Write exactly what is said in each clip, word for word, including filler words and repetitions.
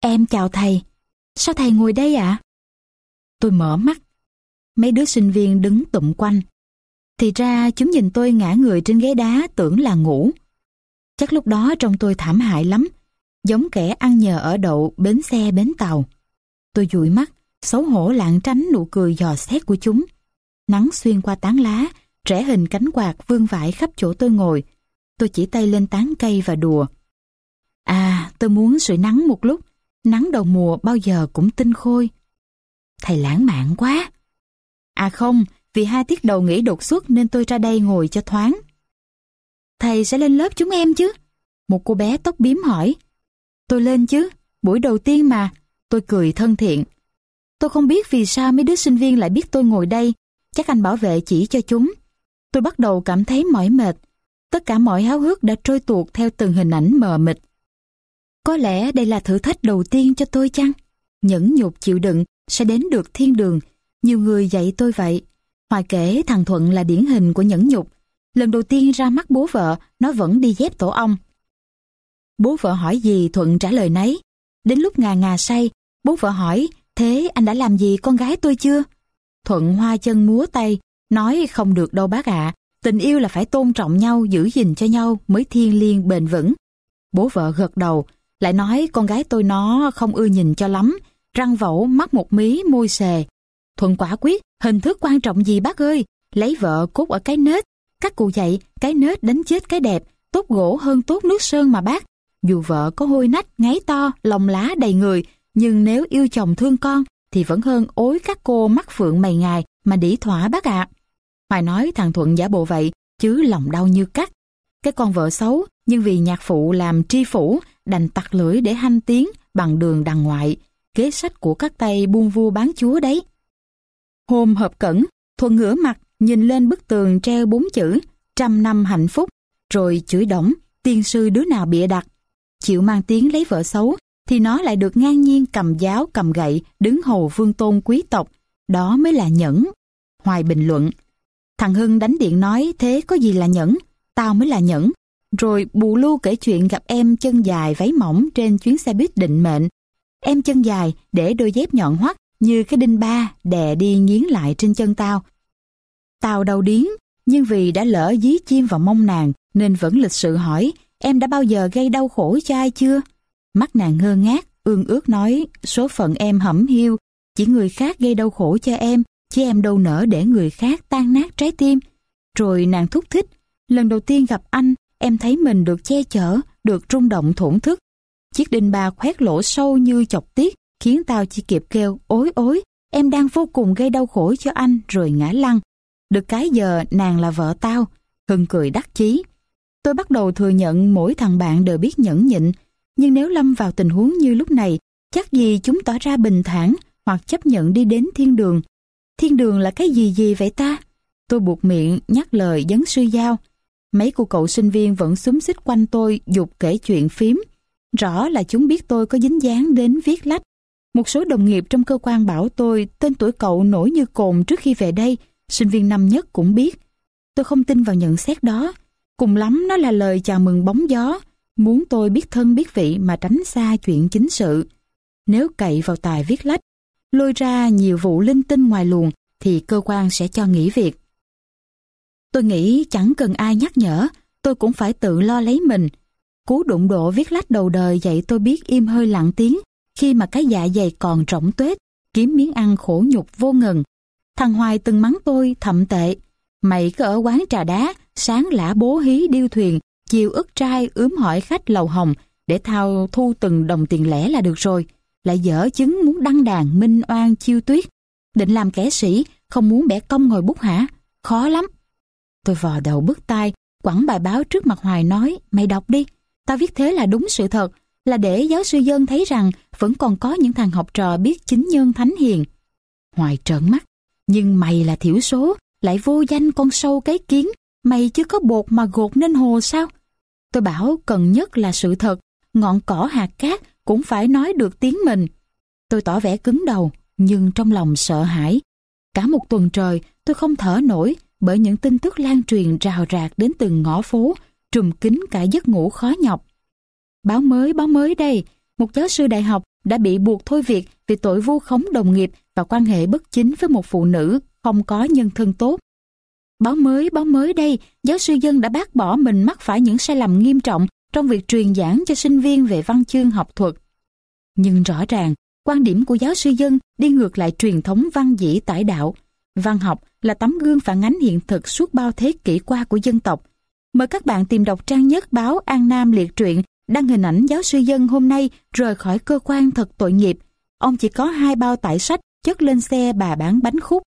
Em chào thầy. Sao thầy ngồi đây ạ? À? Tôi mở mắt. Mấy đứa sinh viên đứng tụm quanh. Thì ra chúng nhìn tôi ngã người trên ghế đá tưởng là ngủ. Chắc lúc đó trông tôi thảm hại lắm, giống kẻ ăn nhờ ở đậu bến xe bến tàu. Tôi dụi mắt, xấu hổ lảng tránh nụ cười dò xét của chúng. Nắng xuyên qua tán lá, rẽ hình cánh quạt vương vãi khắp chỗ tôi ngồi. Tôi chỉ tay lên tán cây và đùa. À, tôi muốn sưởi nắng một lúc. Nắng đầu mùa bao giờ cũng tinh khôi. Thầy lãng mạn quá. À không, vì hai tiết đầu nghỉ đột xuất nên tôi ra đây ngồi cho thoáng. Thầy sẽ lên lớp chúng em chứ? Một cô bé tóc bím hỏi. Tôi lên chứ, buổi đầu tiên mà. Tôi cười thân thiện. Tôi không biết vì sao mấy đứa sinh viên lại biết tôi ngồi đây. Chắc anh bảo vệ chỉ cho chúng. Tôi bắt đầu cảm thấy mỏi mệt. Tất cả mọi háo hức đã trôi tuột theo từng hình ảnh mờ mịt. Có lẽ đây là thử thách đầu tiên cho tôi chăng? Nhẫn nhục chịu đựng sẽ đến được thiên đường. Nhiều người dạy tôi vậy. Hoài kể thằng Thuận là điển hình của nhẫn nhục. Lần đầu tiên ra mắt bố vợ, nó vẫn đi dép tổ ong. Bố vợ hỏi gì Thuận trả lời nấy. Đến lúc ngà ngà say, bố vợ hỏi, thế anh đã làm gì con gái tôi chưa? Thuận hoa chân múa tay, nói không được đâu bác ạ. Tình yêu là phải tôn trọng nhau, giữ gìn cho nhau mới thiêng liêng bền vững. Bố vợ gật đầu, lại nói con gái tôi nó không ưa nhìn cho lắm, răng vẩu, mắt một mí, môi xề. Thuận quả quyết, hình thức quan trọng gì bác ơi, lấy vợ cốt ở cái nết. Các cụ dạy, cái nết đánh chết cái đẹp, tốt gỗ hơn tốt nước sơn mà bác. Dù vợ có hôi nách, ngáy to, lòng lá đầy người, nhưng nếu yêu chồng thương con, thì vẫn hơn ối các cô mắt phượng mày ngài mà đĩ thỏa bác ạ. Hoài nói thằng Thuận giả bộ vậy, chứ lòng đau như cắt. Cái con vợ xấu, nhưng vì nhạc phụ làm tri phủ, đành tặc lưỡi để hanh tiếng bằng đường đằng ngoại, kế sách của các tay buôn vua bán chúa đấy. Hôm họp cẩn, Thuận ngửa mặt, nhìn lên bức tường treo bốn chữ, trăm năm hạnh phúc, rồi chửi đổng, tiên sư đứa nào bịa đặt. Chịu mang tiếng lấy vợ xấu, thì nó lại được ngang nhiên cầm giáo cầm gậy, đứng hầu vương tôn quý tộc. Đó mới là nhẫn. Hoài bình luận. Thằng Hưng đánh điện nói thế có gì là nhẫn, tao mới là nhẫn. Rồi bù lu kể chuyện gặp em chân dài váy mỏng trên chuyến xe buýt định mệnh. Em chân dài để đôi dép nhọn hoắt như cái đinh ba đè đi nghiến lại trên chân tao. Tao đau điếng, nhưng vì đã lỡ dí chim vào mông nàng nên vẫn lịch sự hỏi em đã bao giờ gây đau khổ cho ai chưa? Mắt nàng ngơ ngác, ương ước nói số phận em hẩm hiu, chỉ người khác gây đau khổ cho em, chứ em đâu nỡ để người khác tan nát trái tim. Rồi nàng thúc thích, lần đầu tiên gặp anh, em thấy mình được che chở, được rung động thổn thức. Chiếc đinh ba khoét lỗ sâu như chọc tiết, khiến tao chỉ kịp kêu ối ối, em đang vô cùng gây đau khổ cho anh rồi ngã lăn. Được cái giờ nàng là vợ tao. Hưng cười đắc chí. Tôi bắt đầu thừa nhận mỗi thằng bạn đều biết nhẫn nhịn, nhưng nếu lâm vào tình huống như lúc này, chắc gì chúng tỏ ra bình thản hoặc chấp nhận đi đến thiên đường. Thiên đường là cái gì gì vậy ta? Tôi buộc miệng nhắc lời Dấn Sư Giao. Mấy cô cậu sinh viên vẫn xúm xít quanh tôi giục kể chuyện phím. Rõ là chúng biết tôi có dính dáng đến viết lách. Một số đồng nghiệp trong cơ quan bảo tôi tên tuổi cậu nổi như cồn trước khi về đây, sinh viên năm nhất cũng biết. Tôi không tin vào nhận xét đó. Cùng lắm nó là lời chào mừng bóng gió, muốn tôi biết thân biết vị mà tránh xa chuyện chính sự. Nếu cậy vào tài viết lách, lôi ra nhiều vụ linh tinh ngoài luồng, thì cơ quan sẽ cho nghỉ việc. Tôi nghĩ chẳng cần ai nhắc nhở, tôi cũng phải tự lo lấy mình. Cú đụng độ viết lách đầu đời dạy tôi biết im hơi lặng tiếng, khi mà cái dạ dày còn rỗng tuếch, kiếm miếng ăn khổ nhục vô ngần. Thằng Hoài từng mắng tôi thậm tệ. Mày cứ ở quán trà đá, sáng lả bố hí điêu thuyền, chiều ức trai ướm hỏi khách lầu hồng để thao thu từng đồng tiền lẻ là được rồi. Lại dở chứng muốn đăng đàn minh oan chiêu tuyết. Định làm kẻ sĩ, không muốn bẻ công ngồi bút hả? Khó lắm. Tôi vò đầu bứt tai, quẳng bài báo trước mặt Hoài nói, mày đọc đi. Tao viết thế là đúng sự thật, là để giáo sư Dân thấy rằng vẫn còn có những thằng học trò biết chính nhân thánh hiền. Hoài trợn mắt, nhưng mày là thiểu số, lại vô danh con sâu cái kiến, mày chưa có bột mà gột nên hồ sao? Tôi bảo cần nhất là sự thật, ngọn cỏ hạt cát cũng phải nói được tiếng mình. Tôi tỏ vẻ cứng đầu, nhưng trong lòng sợ hãi. Cả một tuần trời tôi không thở nổi bởi những tin tức lan truyền rào rạc đến từng ngõ phố, trùm kín cả giấc ngủ khó nhọc. Báo mới, báo mới đây, một giáo sư đại học đã bị buộc thôi việc vì tội vu khống đồng nghiệp và quan hệ bất chính với một phụ nữ không có nhân thân tốt. Báo mới, báo mới đây, giáo sư Dân đã bác bỏ mình mắc phải những sai lầm nghiêm trọng trong việc truyền giảng cho sinh viên về văn chương học thuật. Nhưng rõ ràng, quan điểm của giáo sư Dân đi ngược lại truyền thống văn dĩ tải đạo. Văn học là tấm gương phản ánh hiện thực suốt bao thế kỷ qua của dân tộc. Mời các bạn tìm đọc trang nhất báo An Nam Liệt Truyện đăng hình ảnh giáo sư Dân hôm nay rời khỏi cơ quan thật tội nghiệp. Ông chỉ có hai bao tải sách chất lên xe bà bán bánh khúc.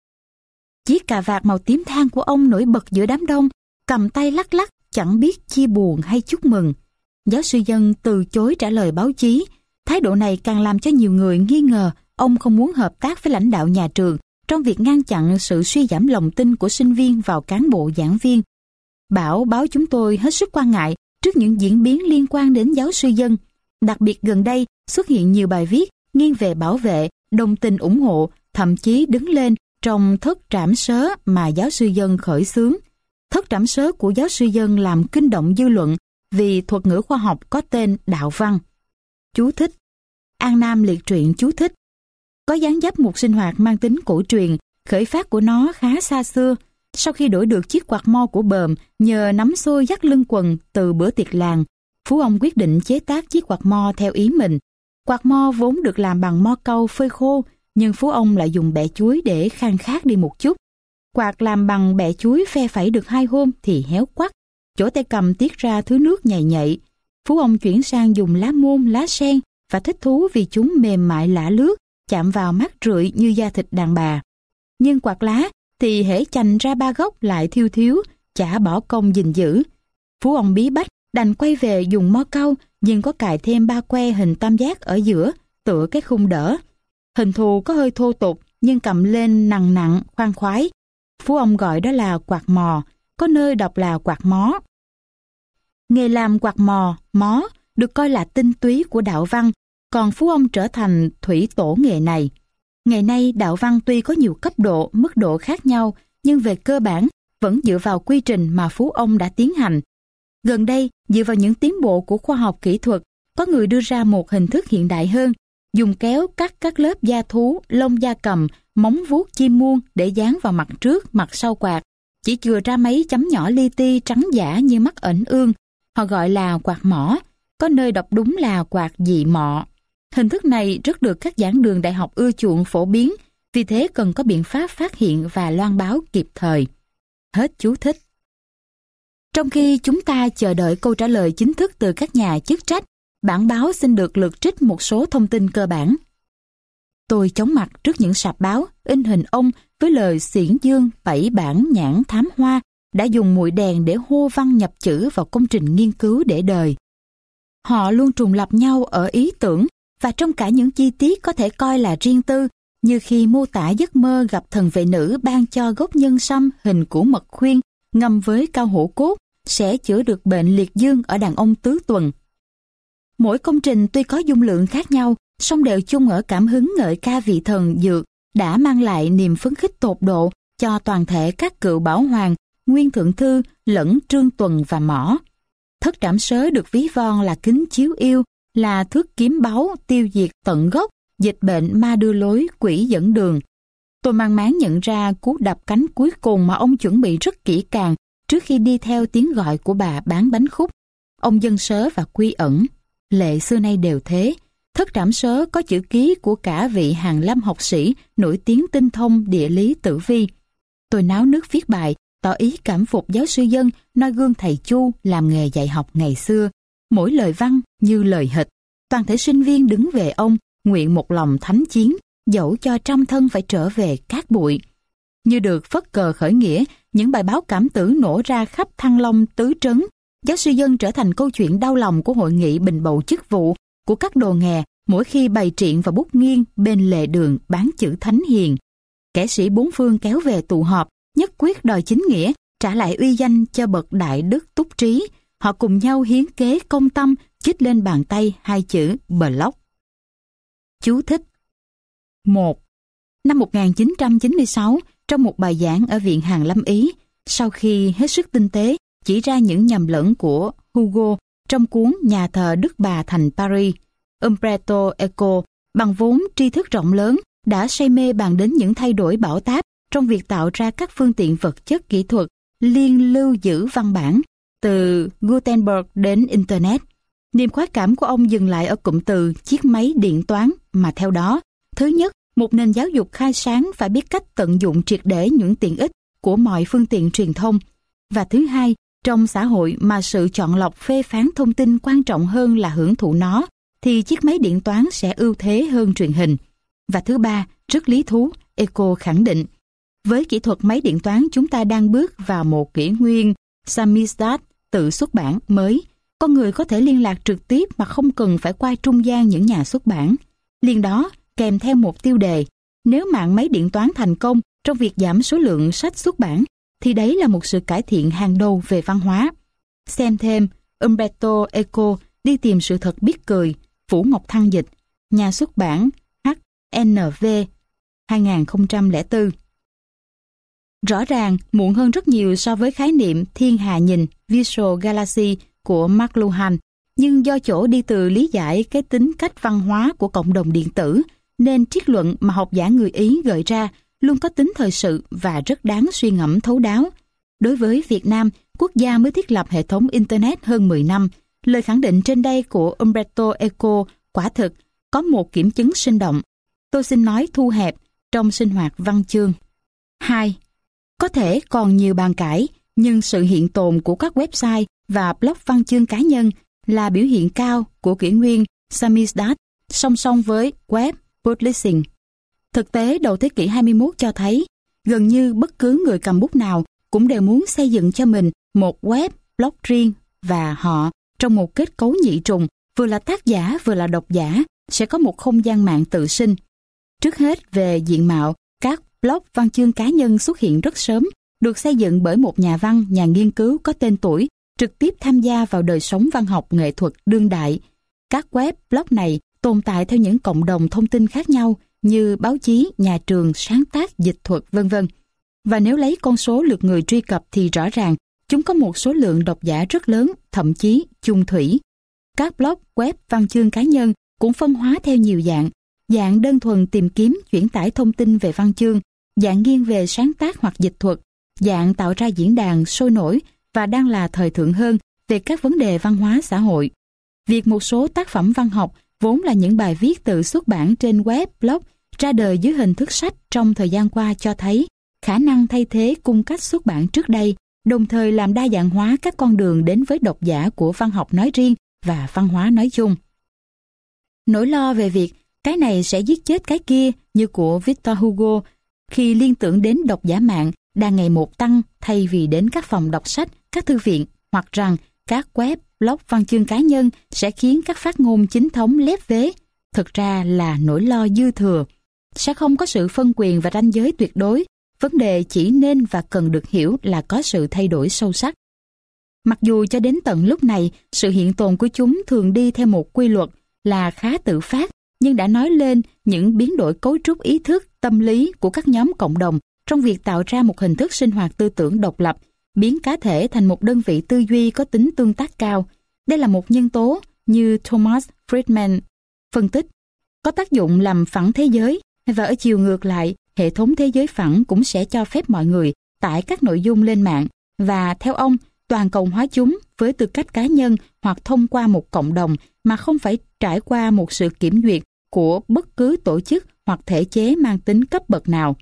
Chiếc cà vạt màu tím than của ông nổi bật giữa đám đông, cầm tay lắc lắc, chẳng biết chia buồn hay chúc mừng. Giáo sư Dân từ chối trả lời báo chí. Thái độ này càng làm cho nhiều người nghi ngờ ông không muốn hợp tác với lãnh đạo nhà trường trong việc ngăn chặn sự suy giảm lòng tin của sinh viên vào cán bộ giảng viên. Bảo báo chúng tôi hết sức quan ngại trước những diễn biến liên quan đến giáo sư Dân. Đặc biệt gần đây xuất hiện nhiều bài viết nghiêng về bảo vệ, đồng tình ủng hộ, thậm chí đứng lên trong thất trảm sớ mà giáo sư Dân khởi xướng. Thất trảm sớ của giáo sư Dân làm kinh động dư luận vì thuật ngữ khoa học có tên đạo văn. Chú thích. An Nam Liệt Truyện chú thích. Có dáng dấp một sinh hoạt mang tính cổ truyền, khởi phát của nó khá xa xưa. Sau khi đổi được chiếc quạt mo của bờm nhờ nắm xôi dắt lưng quần từ bữa tiệc làng, Phú ông quyết định chế tác chiếc quạt mo theo ý mình. Quạt mo vốn được làm bằng mo cau phơi khô, nhưng Phú ông lại dùng bẹ chuối để khang khát đi một chút. Quạt làm bằng bẹ chuối phe phẩy được hai hôm thì héo quắc, chỗ tay cầm tiết ra thứ nước nhầy nhạy. Phú ông chuyển sang dùng lá môn, lá sen và thích thú vì chúng mềm mại lả lướt, chạm vào mát rượi như da thịt đàn bà. Nhưng quạt lá thì hễ chành ra ba góc lại thiêu thiếu, chả bỏ công gìn giữ. Phú ông bí bách đành quay về dùng mo cau, nhưng có cài thêm ba que hình tam giác ở giữa, tựa cái khung đỡ. Hình thù có hơi thô tục, nhưng cầm lên nặng nặng, khoan khoái. Phú ông gọi đó là quạt mò, có nơi đọc là quạt mó. Nghề làm quạt mò, mó được coi là tinh túy của đạo văn, còn Phú ông trở thành thủy tổ nghề này. Ngày nay đạo văn tuy có nhiều cấp độ, mức độ khác nhau, nhưng về cơ bản vẫn dựa vào quy trình mà Phú ông đã tiến hành. Gần đây, dựa vào những tiến bộ của khoa học kỹ thuật, có người đưa ra một hình thức hiện đại hơn, dùng kéo cắt các lớp da thú, lông da cầm, móng vuốt chim muông để dán vào mặt trước, mặt sau quạt, chỉ chừa ra mấy chấm nhỏ li ti trắng giả như mắt ẩn ương. Họ gọi là quạt mỏ, có nơi đọc đúng là quạt dị mọ. Hình thức này rất được các giảng đường đại học ưa chuộng phổ biến, vì thế cần có biện pháp phát hiện và loan báo kịp thời. Hết chú thích. Trong khi chúng ta chờ đợi câu trả lời chính thức từ các nhà chức trách, bản báo xin được lược trích một số thông tin cơ bản. Tôi chóng mặt trước những sạp báo in hình ông với lời xiển dương bảy bản nhãn thám hoa đã dùng mũi đèn để hô văn nhập chữ vào công trình nghiên cứu để đời. Họ luôn trùng lặp nhau ở ý tưởng và trong cả những chi tiết có thể coi là riêng tư, như khi mô tả giấc mơ gặp thần vệ nữ ban cho gốc nhân sâm hình củ mật khuyên ngâm với cao hổ cốt sẽ chữa được bệnh liệt dương ở đàn ông tứ tuần. Mỗi công trình tuy có dung lượng khác nhau, song đều chung ở cảm hứng ngợi ca vị thần dược đã mang lại niềm phấn khích tột độ cho toàn thể các cựu bảo hoàng, nguyên thượng thư lẫn trương tuần và mỏ. Thất trảm sớ được ví von là kính chiếu yêu, là thước kiếm báu tiêu diệt tận gốc, dịch bệnh ma đưa lối, quỷ dẫn đường. Tôi mang máng nhận ra cú đập cánh cuối cùng mà ông chuẩn bị rất kỹ càng trước khi đi theo tiếng gọi của bà bán bánh khúc. Ông Dân Sớ và Quy Ẩn. Lệ xưa nay đều thế. Thất trảm sớ có chữ ký của cả vị hàn lâm học sĩ nổi tiếng tinh thông địa lý Tử Vi. Tôi náo nước viết bài, tỏ ý cảm phục giáo sư Dân noi gương thầy Chu làm nghề dạy học ngày xưa. Mỗi lời văn như lời hịch. Toàn thể sinh viên đứng về ông, nguyện một lòng thánh chiến, dẫu cho trăm thân phải trở về cát bụi. Như được phất cờ khởi nghĩa, những bài báo cảm tử nổ ra khắp Thăng Long tứ trấn. Giáo sư Dân trở thành câu chuyện đau lòng của hội nghị bình bầu chức vụ, của các đồ nghè mỗi khi bày triện và bút nghiêng bên lề đường bán chữ thánh hiền. Kẻ sĩ bốn phương kéo về tụ họp, nhất quyết đòi chính nghĩa, trả lại uy danh cho bậc đại đức túc trí. Họ cùng nhau hiến kế công tâm, chích lên bàn tay hai chữ Block. Chú thích. một. Năm một nghìn chín trăm chín mươi sáu, trong một bài giảng ở Viện Hàn Lâm Ý, sau khi hết sức tinh tế chỉ ra những nhầm lẫn của Hugo trong cuốn Nhà thờ Đức Bà thành Paris, Umberto Eco bằng vốn tri thức rộng lớn đã say mê bàn đến những thay đổi bão táp trong việc tạo ra các phương tiện vật chất kỹ thuật liên lưu giữ văn bản, từ Gutenberg đến Internet. Niềm khoái cảm của ông dừng lại ở cụm từ chiếc máy điện toán, mà theo đó, thứ nhất, một nền giáo dục khai sáng phải biết cách tận dụng triệt để những tiện ích của mọi phương tiện truyền thông. Và thứ hai, trong xã hội mà sự chọn lọc phê phán thông tin quan trọng hơn là hưởng thụ nó, thì chiếc máy điện toán sẽ ưu thế hơn truyền hình. Và thứ ba, rất lý thú, Eco khẳng định, với kỹ thuật máy điện toán chúng ta đang bước vào một kỷ nguyên samizdat tự xuất bản mới. Con người có thể liên lạc trực tiếp mà không cần phải qua trung gian những nhà xuất bản. Liền đó, kèm theo một tiêu đề, nếu mạng máy điện toán thành công trong việc giảm số lượng sách xuất bản, thì đấy là một sự cải thiện hàng đầu về văn hóa. Xem thêm, Umberto Eco đi tìm sự thật biết cười, Vũ Ngọc Thăng dịch, nhà xuất bản hát en vê hai không không bốn. Rõ ràng, muộn hơn rất nhiều so với khái niệm thiên hà nhìn Visual Galaxy của McLuhan, nhưng do chỗ đi từ lý giải cái tính cách văn hóa của cộng đồng điện tử, nên triết luận mà học giả người Ý gợi ra luôn có tính thời sự và rất đáng suy ngẫm thấu đáo. Đối với Việt Nam, quốc gia mới thiết lập hệ thống Internet hơn mười năm, lời khẳng định trên đây của Umberto Eco quả thực có một kiểm chứng sinh động. Tôi xin nói thu hẹp trong sinh hoạt văn chương. hai. Có thể còn nhiều bàn cãi, nhưng sự hiện tồn của các website và blog văn chương cá nhân là biểu hiện cao của kỷ nguyên samizdat song song với web publishing. Thực tế đầu thế kỷ hai mươi mốt cho thấy, gần như bất cứ người cầm bút nào cũng đều muốn xây dựng cho mình một web blog riêng, và họ, trong một kết cấu nhị trùng, vừa là tác giả vừa là độc giả, sẽ có một không gian mạng tự sinh. Trước hết về diện mạo, các blog văn chương cá nhân xuất hiện rất sớm, được xây dựng bởi một nhà văn, nhà nghiên cứu có tên tuổi, trực tiếp tham gia vào đời sống văn học nghệ thuật đương đại. Các web blog này tồn tại theo những cộng đồng thông tin khác nhau như báo chí, nhà trường, sáng tác, dịch thuật, vân vân. Và nếu lấy con số lượt người truy cập thì rõ ràng chúng có một số lượng độc giả rất lớn, thậm chí chung thủy. Các blog web văn chương cá nhân cũng phân hóa theo nhiều dạng, dạng đơn thuần tìm kiếm chuyển tải thông tin về văn chương, dạng nghiêng về sáng tác hoặc dịch thuật, dạng tạo ra diễn đàn sôi nổi và đang là thời thượng hơn về các vấn đề văn hóa xã hội. Việc một số tác phẩm văn học vốn là những bài viết tự xuất bản trên web blog ra đời dưới hình thức sách trong thời gian qua cho thấy khả năng thay thế cung cách xuất bản trước đây, đồng thời làm đa dạng hóa các con đường đến với độc giả của văn học nói riêng và văn hóa nói chung. Nỗi lo về việc cái này sẽ giết chết cái kia như của Victor Hugo khi liên tưởng đến độc giả mạng đang ngày một tăng thay vì đến các phòng đọc sách, các thư viện, hoặc rằng các web, blog văn chương cá nhân sẽ khiến các phát ngôn chính thống lép vế, thực ra là nỗi lo dư thừa. Sẽ không có sự phân quyền và ranh giới tuyệt đối, vấn đề chỉ nên và cần được hiểu là có sự thay đổi sâu sắc. Mặc dù cho đến tận lúc này, sự hiện tồn của chúng thường đi theo một quy luật là khá tự phát, nhưng đã nói lên những biến đổi cấu trúc ý thức, tâm lý của các nhóm cộng đồng trong việc tạo ra một hình thức sinh hoạt tư tưởng độc lập, biến cá thể thành một đơn vị tư duy có tính tương tác cao. Đây là một nhân tố như Thomas Friedman phân tích, có tác dụng làm phẳng thế giới, và ở chiều ngược lại, hệ thống thế giới phẳng cũng sẽ cho phép mọi người tải các nội dung lên mạng và, theo ông, toàn cầu hóa chúng với tư cách cá nhân hoặc thông qua một cộng đồng mà không phải trải qua một sự kiểm duyệt của bất cứ tổ chức hoặc thể chế mang tính cấp bậc nào.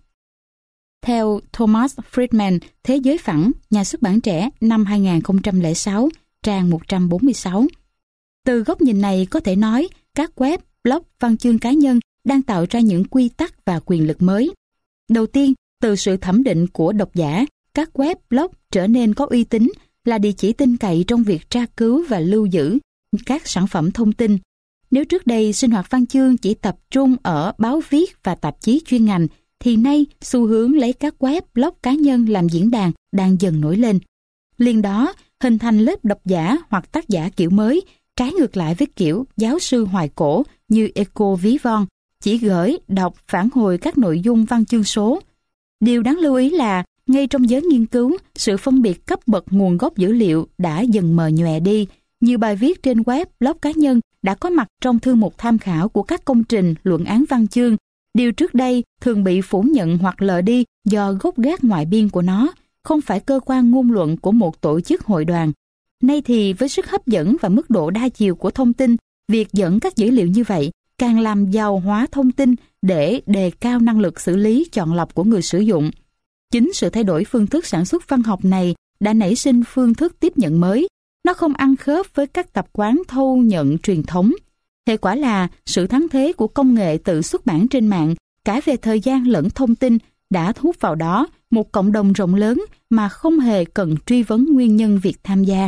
Theo Thomas Friedman, Thế giới phẳng, nhà xuất bản trẻ, năm hai không không sáu, trang một trăm bốn mươi sáu. Từ góc nhìn này có thể nói, các web, blog, văn chương cá nhân đang tạo ra những quy tắc và quyền lực mới. Đầu tiên, từ sự thẩm định của độc giả, các web, blog trở nên có uy tín, là địa chỉ tin cậy trong việc tra cứu và lưu giữ các sản phẩm thông tin. Nếu trước đây sinh hoạt văn chương chỉ tập trung ở báo viết và tạp chí chuyên ngành, thì nay xu hướng lấy các web, blog cá nhân làm diễn đàn đang dần nổi lên. Liền đó, hình thành lớp độc giả hoặc tác giả kiểu mới, trái ngược lại với kiểu giáo sư hoài cổ như Eco ví von, chỉ gửi, đọc, phản hồi các nội dung văn chương số. Điều đáng lưu ý là, ngay trong giới nghiên cứu, sự phân biệt cấp bậc nguồn gốc dữ liệu đã dần mờ nhòe đi, Nhiều bài viết trên web, blog cá nhân đã có mặt trong thư mục tham khảo của các công trình, luận án văn chương. Điều trước đây thường bị phủ nhận hoặc lờ đi do gốc gác ngoại biên của nó, không phải cơ quan ngôn luận của một tổ chức hội đoàn. Nay thì với sức hấp dẫn và mức độ đa chiều của thông tin, việc dẫn các dữ liệu như vậy càng làm giàu hóa thông tin để đề cao năng lực xử lý chọn lọc của người sử dụng. Chính sự thay đổi phương thức sản xuất văn học này đã nảy sinh phương thức tiếp nhận mới. Nó không ăn khớp với các tập quán thâu nhận truyền thống. Hệ quả là sự thắng thế của công nghệ tự xuất bản trên mạng, cả về thời gian lẫn thông tin, đã thu hút vào đó một cộng đồng rộng lớn mà không hề cần truy vấn nguyên nhân việc tham gia.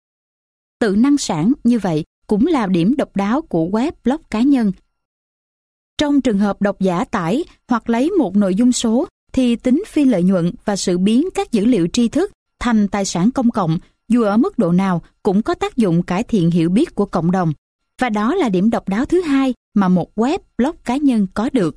Tự năng sản như vậy cũng là điểm độc đáo của web blog cá nhân. Trong trường hợp độc giả tải hoặc lấy một nội dung số, thì tính phi lợi nhuận và sự biến các dữ liệu tri thức thành tài sản công cộng, dù ở mức độ nào cũng có tác dụng cải thiện hiểu biết của cộng đồng. Và đó là điểm độc đáo thứ hai mà một web blog cá nhân có được.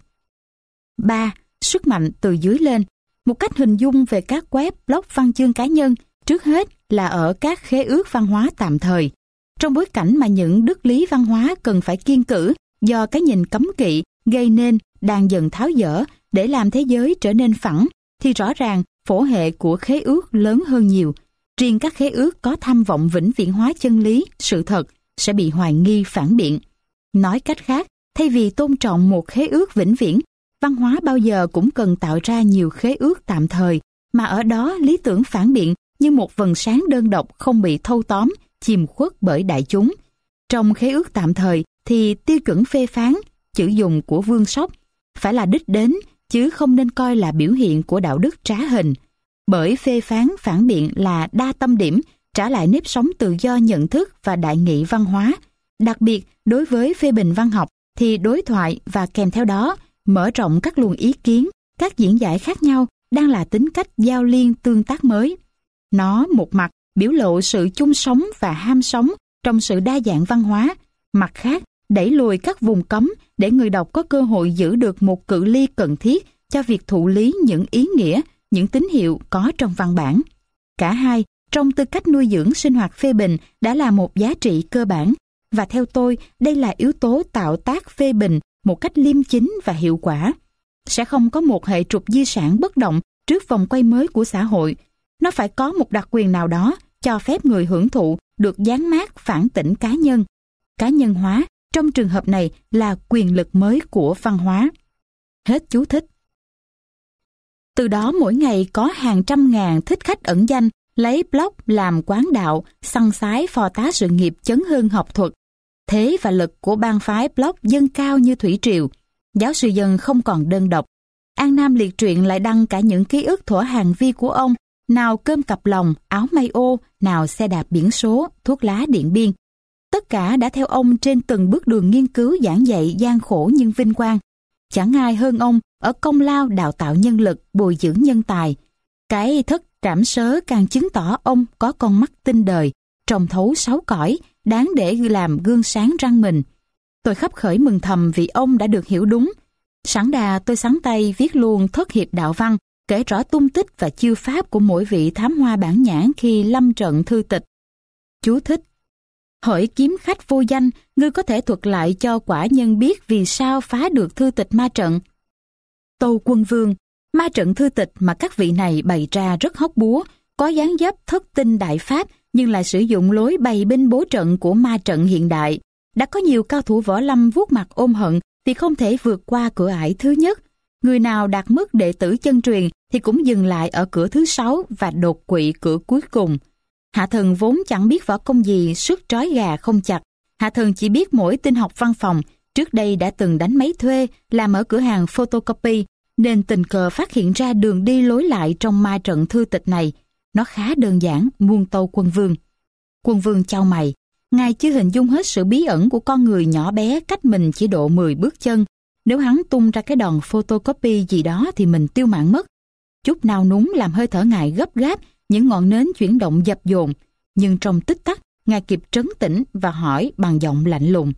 ba. Sức mạnh từ dưới lên. Một cách hình dung về các web blog văn chương cá nhân, trước hết là ở các khế ước văn hóa tạm thời. Trong bối cảnh mà những đức lý văn hóa cần phải kiêng cữ do cái nhìn cấm kỵ gây nên đang dần tháo dỡ để làm thế giới trở nên phẳng, thì rõ ràng phổ hệ của khế ước lớn hơn nhiều. Riêng các khế ước có tham vọng vĩnh viễn hóa chân lý, sự thật sẽ bị hoài nghi phản biện. Nói cách khác, thay vì tôn trọng một khế ước vĩnh viễn, văn hóa bao giờ cũng cần tạo ra nhiều khế ước tạm thời, mà ở đó lý tưởng phản biện như một vầng sáng đơn độc không bị thâu tóm, chìm khuất bởi đại chúng. Trong khế ước tạm thời thì tiêu chuẩn phê phán, chữ dùng của Vương Sóc, phải là đích đến chứ không nên coi là biểu hiện của đạo đức trá hình. Bởi phê phán phản biện là đa tâm điểm, trả lại nếp sống tự do nhận thức và đại nghị văn hóa. Đặc biệt đối với phê bình văn học thì đối thoại và kèm theo đó mở rộng các luồng ý kiến, các diễn giải khác nhau đang là tính cách giao liên tương tác mới. Nó một mặt biểu lộ sự chung sống và ham sống trong sự đa dạng văn hóa, mặt khác đẩy lùi các vùng cấm để người đọc có cơ hội giữ được một cự ly cần thiết cho việc thụ lý những ý nghĩa, những tín hiệu có trong văn bản. Cả hai, trong tư cách nuôi dưỡng sinh hoạt phê bình, đã là một giá trị cơ bản, và theo tôi, đây là yếu tố tạo tác phê bình một cách liêm chính và hiệu quả. Sẽ không có một hệ trục di sản bất động trước vòng quay mới của xã hội. Nó phải có một đặc quyền nào đó cho phép người hưởng thụ được dán mác phản tỉnh cá nhân. Cá nhân hóa trong trường hợp này là quyền lực mới của văn hóa. Hết chú thích. Từ đó mỗi ngày có hàng trăm ngàn thích khách ẩn danh lấy blog làm quán đạo, săn sái phò tá sự nghiệp chấn hưng học thuật. Thế và lực của bang phái blog dâng cao như thủy triều. Giáo sư Dân không còn đơn độc. An Nam Liệt Truyện lại đăng cả những ký ức thuở hàng vi của ông, nào cơm cặp lòng, áo may ô, nào xe đạp biển số, thuốc lá Điện Biên. Tất cả đã theo ông trên từng bước đường nghiên cứu giảng dạy gian khổ nhưng vinh quang. Chẳng ai hơn ông ở công lao đào tạo nhân lực, bồi dưỡng nhân tài. Cái thất trảm sớ càng chứng tỏ ông có con mắt tinh đời, trông thấu sáu cõi, đáng để làm gương sáng răng mình. Tôi khấp khởi mừng thầm vì ông đã được hiểu đúng. Sẵn đà tôi sắn tay viết luôn thất hiệp đạo văn, kể rõ tung tích và chiêu pháp của mỗi vị thám hoa bản nhãn khi lâm trận thư tịch. Chú thích. Hỡi kiếm khách vô danh, ngươi có thể thuật lại cho quả nhân biết vì sao phá được thư tịch ma trận. Tâu Quân Vương, ma trận thư tịch mà các vị này bày ra rất hóc búa, có dáng dấp thất tinh đại pháp nhưng lại sử dụng lối bày binh bố trận của ma trận hiện đại. Đã có nhiều cao thủ võ lâm vuốt mặt ôm hận vì không thể vượt qua cửa ải thứ nhất. Người nào đạt mức đệ tử chân truyền thì cũng dừng lại ở cửa thứ sáu và đột quỵ cửa cuối cùng. Hạ thần vốn chẳng biết võ công gì, sức trói gà không chặt. Hạ thần chỉ biết mỗi tin học văn phòng, trước đây đã từng đánh máy thuê, làm ở cửa hàng photocopy, nên tình cờ phát hiện ra đường đi lối lại trong ma trận thư tịch này. Nó khá đơn giản, muôn tâu Quân Vương. Quân Vương chau mày, ngài chưa hình dung hết sự bí ẩn của con người nhỏ bé cách mình chỉ độ mười bước chân. Nếu hắn tung ra cái đòn photocopy gì đó thì mình tiêu mạng mất. Chút nao núng làm hơi thở ngài gấp gáp, những ngọn nến chuyển động dập dồn. Nhưng trong tích tắc, ngài kịp trấn tĩnh và hỏi bằng giọng lạnh lùng.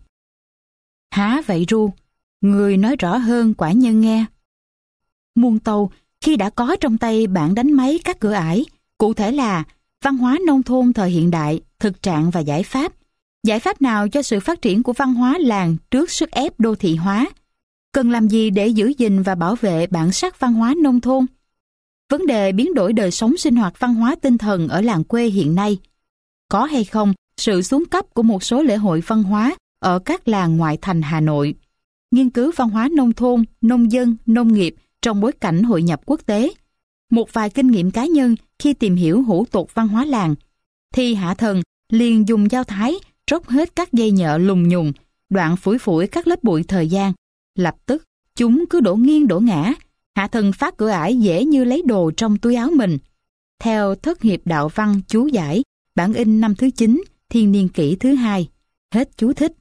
Hả vậy ru? Người nói rõ hơn quả nhân nghe. Muôn tâu, khi đã có trong tay bản đánh máy các cửa ải, cụ thể là văn hóa nông thôn thời hiện đại, thực trạng và giải pháp, Giải pháp nào cho sự phát triển của văn hóa làng trước sức ép đô thị hóa? Cần làm gì để giữ gìn và bảo vệ bản sắc văn hóa nông thôn? Vấn đề biến đổi đời sống sinh hoạt văn hóa tinh thần ở làng quê hiện nay. Có hay không sự xuống cấp của một số lễ hội văn hóa ở các làng ngoại thành Hà Nội? Nghiên cứu văn hóa nông thôn, nông dân, nông nghiệp trong bối cảnh hội nhập quốc tế. Một vài kinh nghiệm cá nhân khi tìm hiểu hủ tục văn hóa làng. Thì Hạ Thần liền dùng dao thái róc hết các dây nhợ lùng nhùng, đoạn phủi phủi các lớp bụi thời gian. Lập tức, chúng cứ đổ nghiêng đổ ngã. Hạ Thần phát cửa ải dễ như lấy đồ trong túi áo mình. Theo Thất Hiệp Đạo Văn chú giải, bản in năm thứ chín, Thiên Niên Kỷ thứ hai. Hết chú thích.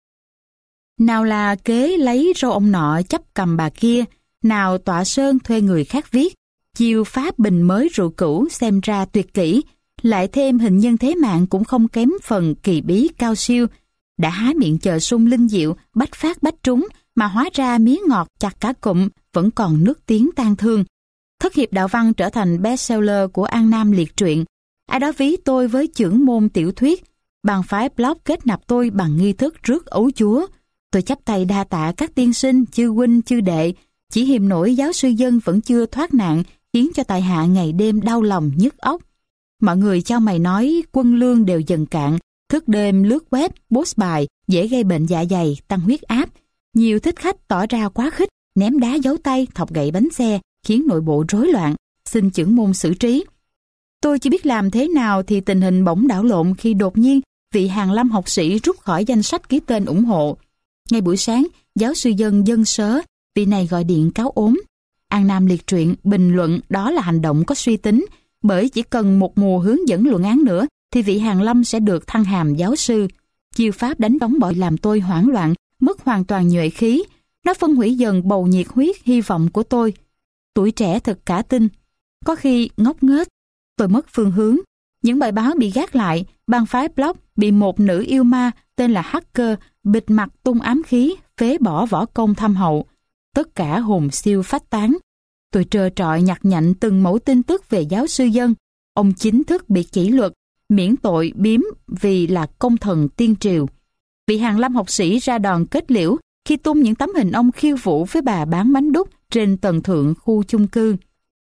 Nào là kế lấy râu ông nọ chấp cầm bà kia, nào tọa sơn thuê người khác viết, chiêu pháp bình mới rượu cũ xem ra tuyệt kỹ, lại thêm hình nhân thế mạng cũng không kém phần kỳ bí cao siêu. Đã há miệng chờ sung linh diệu, bách phát bách trúng, mà hóa ra mía ngọt chặt cả cụm, vẫn còn nước tiếng tang thương. Thất Hiệp Đạo Văn trở thành bestseller của An Nam liệt truyện. Ai đó ví tôi với chưởng môn tiểu thuyết, bằng phái blog kết nạp tôi bằng nghi thức rước ấu chúa. Tôi chắp tay đa tạ các tiên sinh, chư huynh, chư đệ, chỉ hiềm nổi giáo sư dân vẫn chưa thoát nạn, khiến cho tại hạ ngày đêm đau lòng nhức óc. Mọi người cho mày nói quân lương đều dần cạn, thức đêm lướt web, post bài, dễ gây bệnh dạ dày, tăng huyết áp. Nhiều thích khách tỏ ra quá khích, ném đá giấu tay, thọc gậy bánh xe, khiến nội bộ rối loạn, xin chưởng môn xử trí. Tôi chỉ biết làm thế nào thì tình hình bỗng đảo lộn khi đột nhiên vị Hàn Lâm học sĩ rút khỏi danh sách ký tên ủng hộ. Ngay buổi sáng, giáo sư dân dân sớ, vị này gọi điện cáo ốm. An Nam liệt truyện bình luận đó là hành động có suy tính, bởi chỉ cần một mùa hướng dẫn luận án nữa thì vị Hàn Lâm sẽ được thăng hàm giáo sư. Chiêu pháp đánh bóng bội làm tôi hoảng loạn, mất hoàn toàn nhuệ khí. Nó phân hủy dần bầu nhiệt huyết hy vọng của tôi. Tuổi trẻ thật cả tin. Có khi ngốc nghếch, tôi mất phương hướng. Những bài báo bị gác lại, bang phái blog bị một nữ yêu ma tên là Hacker bịt mặt tung ám khí, phế bỏ võ công thâm hậu. Tất cả hồn siêu phách tán. Tôi trơ trọi nhặt nhạnh từng mẫu tin tức về giáo sư dân. Ông chính thức bị kỷ luật, miễn tội biếm vì là công thần tiên triều. Vị Hàn Lâm học sĩ ra đòn kết liễu khi tung những tấm hình ông khiêu vũ với bà bán bánh đúc trên tầng thượng khu chung cư.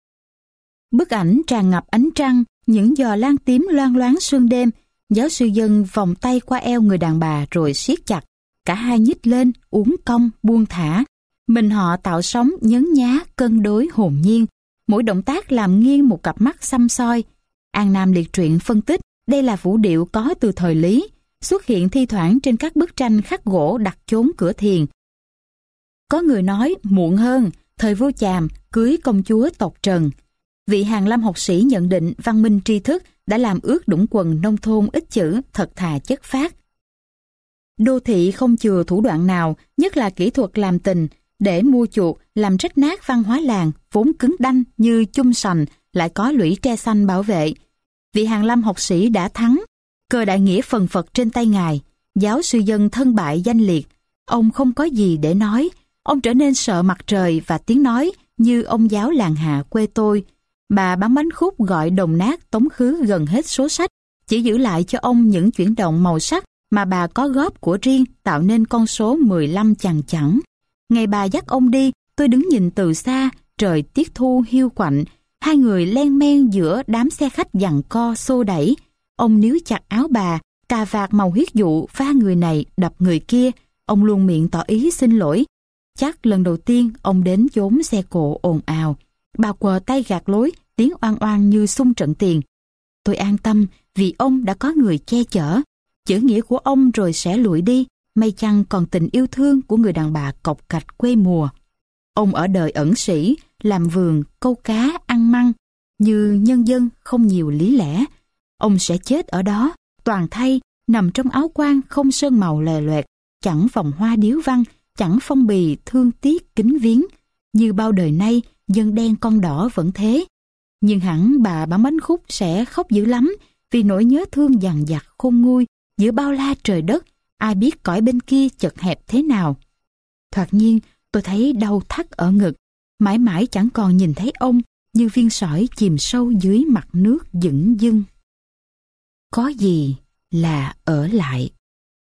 Bức ảnh tràn ngập ánh trăng, những giò lan tím loang loáng sương đêm. Giáo sư dân vòng tay qua eo người đàn bà rồi siết chặt. Cả hai nhích lên, uốn cong, buông thả. Mình họ tạo sóng nhấn nhá, cân đối hồn nhiên. Mỗi động tác làm nghiêng một cặp mắt xăm soi. An Nam liệt truyện phân tích đây là vũ điệu có từ thời Lý, xuất hiện thi thoảng trên các bức tranh khắc gỗ đặt chốn cửa thiền. Có người nói muộn hơn, thời vua Chàm cưới công chúa tộc Trần. Vị Hàn Lâm học sĩ nhận định văn minh tri thức đã làm ướt đũng quần nông thôn ít chữ, thật thà chất phác. Đô thị không chừa thủ đoạn nào, nhất là kỹ thuật làm tình, để mua chuộc, làm rách nát văn hóa làng, vốn cứng đanh như chum sành, lại có lũy tre xanh bảo vệ. Vị Hàn Lâm học sĩ đã thắng, cờ đại nghĩa phần phật trên tay ngài, giáo sư dân thân bại danh liệt. Ông không có gì để nói, ông trở nên sợ mặt trời và tiếng nói như ông giáo làng Hạ quê tôi. Bà bán bánh khúc gọi đồng nát tống khứ gần hết số sách, chỉ giữ lại cho ông những chuyển động màu sắc mà bà có góp của riêng tạo nên con số mười lăm chằng chẵn. Ngày bà dắt ông đi, tôi đứng nhìn từ xa, trời tiết thu hiu quạnh, hai người len men giữa đám xe khách giằng co xô đẩy. Ông níu chặt áo bà, cà vạt màu huyết dụ pha người này đập người kia. Ông luôn miệng tỏ ý xin lỗi. Chắc lần đầu tiên ông đến chốn xe cộ ồn ào. Bà quờ tay gạt lối, tiếng oan oan như xung trận tiền. Tôi an tâm vì ông đã có người che chở. Chữ nghĩa của ông rồi sẽ lụi đi, may chăng còn tình yêu thương của người đàn bà cộc cạch quê mùa. Ông ở đời ẩn sĩ, làm vườn, câu cá, ăn măng, như nhân dân không nhiều lý lẽ. Ông sẽ chết ở đó, toàn thay, nằm trong áo quan không sơn màu lè loẹt, chẳng vòng hoa điếu văn, chẳng phong bì thương tiếc kính viếng. Như bao đời nay, dân đen con đỏ vẫn thế. Nhưng hẳn bà bán bánh khúc sẽ khóc dữ lắm vì nỗi nhớ thương dằn vặt khôn nguôi giữa bao la trời đất. Ai biết cõi bên kia chật hẹp thế nào. Thoạt nhiên tôi thấy đau thắt ở ngực, mãi mãi chẳng còn nhìn thấy ông, như viên sỏi chìm sâu dưới mặt nước dửng dưng. Có gì là ở lại.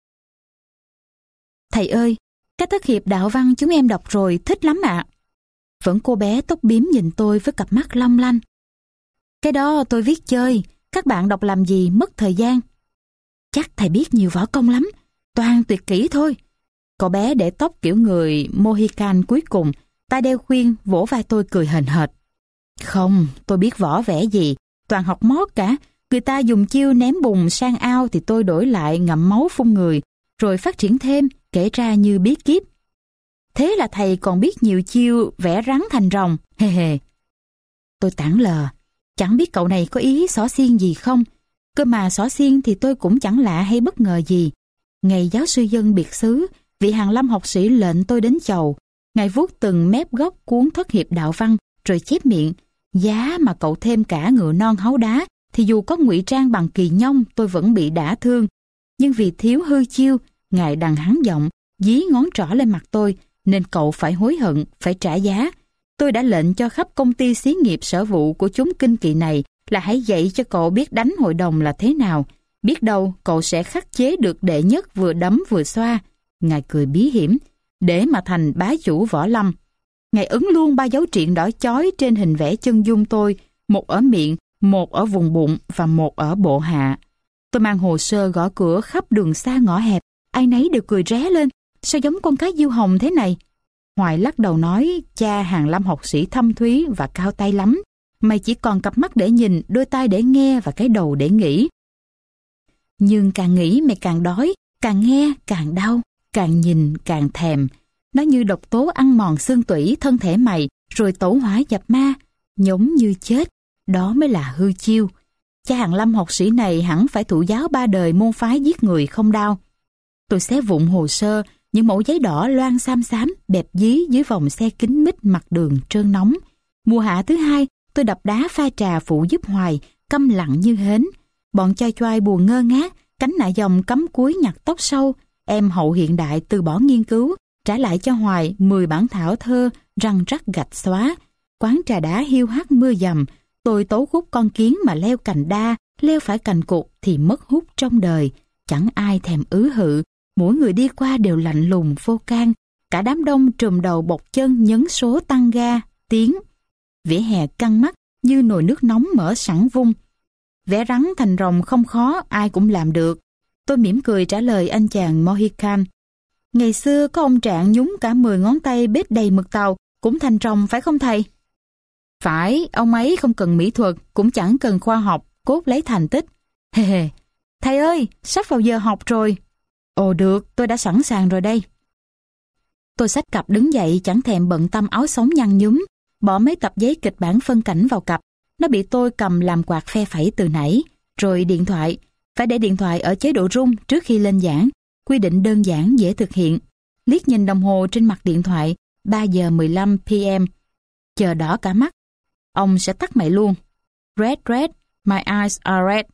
Thầy ơi, cái thất hiệp đạo văn chúng em đọc rồi, thích lắm ạ. Vẫn cô bé tóc bím nhìn tôi với cặp mắt long lanh. Cái đó tôi viết chơi, các bạn đọc làm gì mất thời gian. Chắc thầy biết nhiều võ công lắm, toàn tuyệt kỹ thôi. Cậu bé để tóc kiểu người Mohican cuối cùng, tay đeo khuyên vỗ vai tôi cười hờn hệt. Không, tôi biết võ vẽ gì, toàn học mót cả. Người ta dùng chiêu ném bùn sang ao thì tôi đổi lại ngậm máu phun người, rồi phát triển thêm, kể ra như bí kíp. Thế là thầy còn biết nhiều chiêu vẽ rắn thành rồng, hề hề. Tôi tảng lờ, chẳng biết cậu này có ý xỏ xiên gì không. Cơ mà xỏ xiên thì tôi cũng chẳng lạ hay bất ngờ gì. Ngày giáo sư dân biệt xứ, vị hàn lâm học sĩ lệnh tôi đến chầu. Ngài vuốt từng mép góc cuốn thất hiệp đạo văn, rồi chép miệng. Giá mà cậu thêm cả ngựa non háu đá, thì dù có ngụy trang bằng kỳ nhông tôi vẫn bị đả thương. Nhưng vì thiếu hư chiêu, ngài đằng hắn giọng, dí ngón trỏ lên mặt tôi, nên cậu phải hối hận, phải trả giá. Tôi đã lệnh cho khắp công ty xí nghiệp sở vụ của chúng kinh kỳ này là hãy dạy cho cậu biết đánh hội đồng là thế nào. Biết đâu cậu sẽ khắc chế được đệ nhất vừa đấm vừa xoa. Ngài cười bí hiểm, để mà thành bá chủ võ lâm. Ngài ấn luôn ba dấu triện đỏ chói trên hình vẽ chân dung tôi, một ở miệng, một ở vùng bụng và một ở bộ hạ. Tôi mang hồ sơ gõ cửa khắp đường xa ngõ hẹp, ai nấy đều cười ré lên. Sao giống con cá diêu hồng thế này? Hoài lắc đầu nói, cha hàn lâm học sĩ thâm thúy và cao tay lắm. Mày chỉ còn cặp mắt để nhìn, đôi tai để nghe và cái đầu để nghĩ. Nhưng càng nghĩ mày càng đói, càng nghe càng đau, càng nhìn càng thèm. Nó như độc tố ăn mòn xương tủy thân thể mày, rồi tẩu hỏa nhập ma, nhống như chết. Đó mới là hư chiêu. Cha hàn lâm học sĩ này hẳn phải thụ giáo ba đời môn phái giết người không đau. Tôi xé vụn hồ sơ, những mẩu giấy đỏ loang xám xám bẹp dí dưới vòng xe kính mít mặt đường trơn nóng. Mùa hạ thứ hai, tôi đập đá pha trà phụ giúp Hoài, câm lặng như hến. Bọn choi choai buồn ngơ ngác, cánh nạ dòng cắm cúi nhặt tóc sâu. Em hậu hiện đại từ bỏ nghiên cứu, trả lại cho Hoài mười bản thảo thơ răng rắc gạch xóa. Quán trà đá hiu hắt mưa dầm, tôi tấu khúc con kiến mà leo cành đa, leo phải cành cụt thì mất hút trong đời. Chẳng ai thèm ứ hự, mỗi người đi qua đều lạnh lùng vô can. Cả đám đông trùm đầu bọc chân nhấn số tăng ga, tiếng. Vỉa hè căng mắt như nồi nước nóng mở sẵn vung. Vẽ rắn thành rồng không khó, ai cũng làm được. Tôi mỉm cười trả lời anh chàng Mohican. Ngày xưa có ông Trạng nhúng cả mười ngón tay bết đầy mực tàu, cũng thành rồng phải không thầy? Phải, ông ấy không cần mỹ thuật, cũng chẳng cần khoa học, cốt lấy thành tích. Hề hề, thầy ơi, sắp vào giờ học rồi. Ồ được, tôi đã sẵn sàng rồi đây. Tôi xách cặp đứng dậy chẳng thèm bận tâm áo sống nhăn nhúm, bỏ mấy tập giấy kịch bản phân cảnh vào cặp. Nó bị tôi cầm làm quạt phe phẩy từ nãy. Rồi điện thoại, phải để điện thoại ở chế độ rung trước khi lên giảng. Quy định đơn giản dễ thực hiện. Liếc nhìn đồng hồ trên mặt điện thoại, ba giờ mười lăm p m. Chờ đỏ cả mắt. Ông sẽ tắt mày luôn. Red, red, my eyes are red.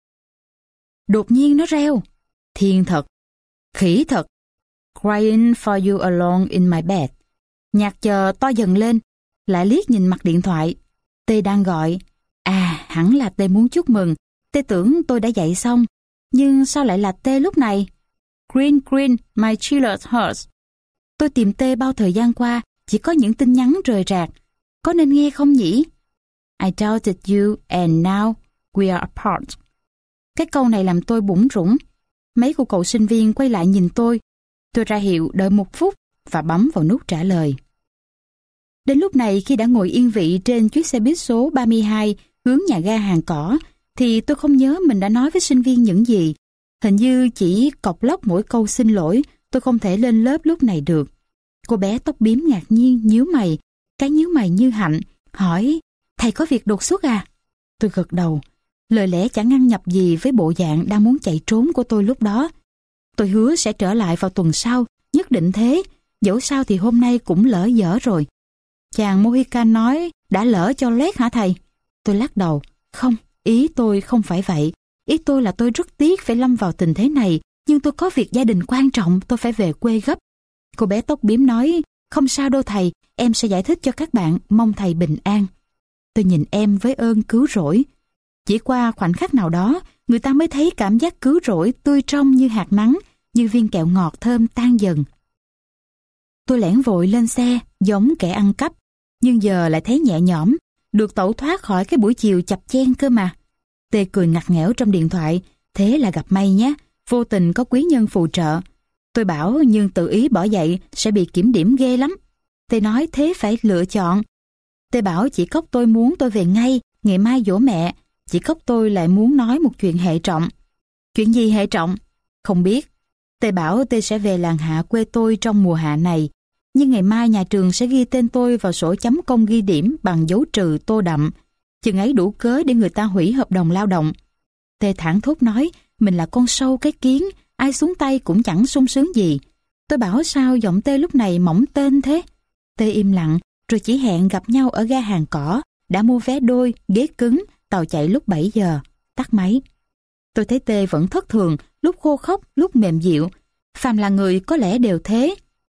Đột nhiên nó reo. Thiên thật. Khỉ thật. Crying for you alone in my bed. Nhạc chờ to dần lên. Lại liếc nhìn mặt điện thoại. Tê đang gọi. À, hẳn là Tê muốn chúc mừng. Tê tưởng tôi đã dậy xong. Nhưng sao lại là Tê lúc này? Green, green, my chillet hurts. Tôi tìm Tê bao thời gian qua, chỉ có những tin nhắn rời rạc. Có nên nghe không nhỉ? I doubted you and now we are apart. Cái câu này làm tôi bủn rủn. Mấy cô cậu sinh viên quay lại nhìn tôi. Tôi ra hiệu đợi một phút và bấm vào nút trả lời. Đến lúc này khi đã ngồi yên vị trên chiếc xe buýt số ba mươi hai hướng nhà ga Hàng Cỏ, thì tôi không nhớ mình đã nói với sinh viên những gì. Hình như chỉ cọc lóc mỗi câu xin lỗi, tôi không thể lên lớp lúc này được. Cô bé tóc bím ngạc nhiên nhíu mày, cái nhíu mày như Hạnh, hỏi, thầy có việc đột xuất à? Tôi gật đầu, lời lẽ chẳng ngăn nhập gì với bộ dạng đang muốn chạy trốn của tôi lúc đó. Tôi hứa sẽ trở lại vào tuần sau, nhất định thế, dẫu sao thì hôm nay cũng lỡ dở rồi. Chàng Mohican nói, đã lỡ cho loét hả thầy? Tôi lắc đầu, không, ý tôi không phải vậy. Ý tôi là tôi rất tiếc phải lâm vào tình thế này, nhưng tôi có việc gia đình quan trọng, tôi phải về quê gấp. Cô bé tóc bím nói, không sao đâu thầy, em sẽ giải thích cho các bạn, mong thầy bình an. Tôi nhìn em với ơn cứu rỗi. Chỉ qua khoảnh khắc nào đó, người ta mới thấy cảm giác cứu rỗi tươi trong như hạt nắng, như viên kẹo ngọt thơm tan dần. Tôi lẻn vội lên xe, giống kẻ ăn cắp, nhưng giờ lại thấy nhẹ nhõm, được tẩu thoát khỏi cái buổi chiều chập chen cơ mà. Tê cười ngặt nghẽo trong điện thoại, thế là gặp may nhé, vô tình có quý nhân phù trợ. Tôi bảo nhưng tự ý bỏ dậy sẽ bị kiểm điểm ghê lắm. Tê nói thế phải lựa chọn. Tê bảo chị Cốc tôi muốn tôi về ngay, ngày mai giỗ mẹ. Chị Cốc tôi lại muốn nói một chuyện hệ trọng. Chuyện gì hệ trọng? Không biết. Tê bảo Tê sẽ về làng hạ quê tôi trong mùa hạ này. Nhưng ngày mai nhà trường sẽ ghi tên tôi vào sổ chấm công ghi điểm bằng dấu trừ tô đậm. Chừng ấy đủ cớ để người ta hủy hợp đồng lao động. Tê thẳng thốt nói mình là con sâu cái kiến, ai xuống tay cũng chẳng sung sướng gì. Tôi bảo sao giọng Tê lúc này mỏng tên thế. Tê im lặng rồi chỉ hẹn gặp nhau ở ga Hàng Cỏ, đã mua vé đôi, ghế cứng, tàu chạy lúc bảy giờ, tắt máy. Tôi thấy Tê vẫn thất thường, lúc khô khóc, lúc mềm dịu. Phàm là người có lẽ đều thế.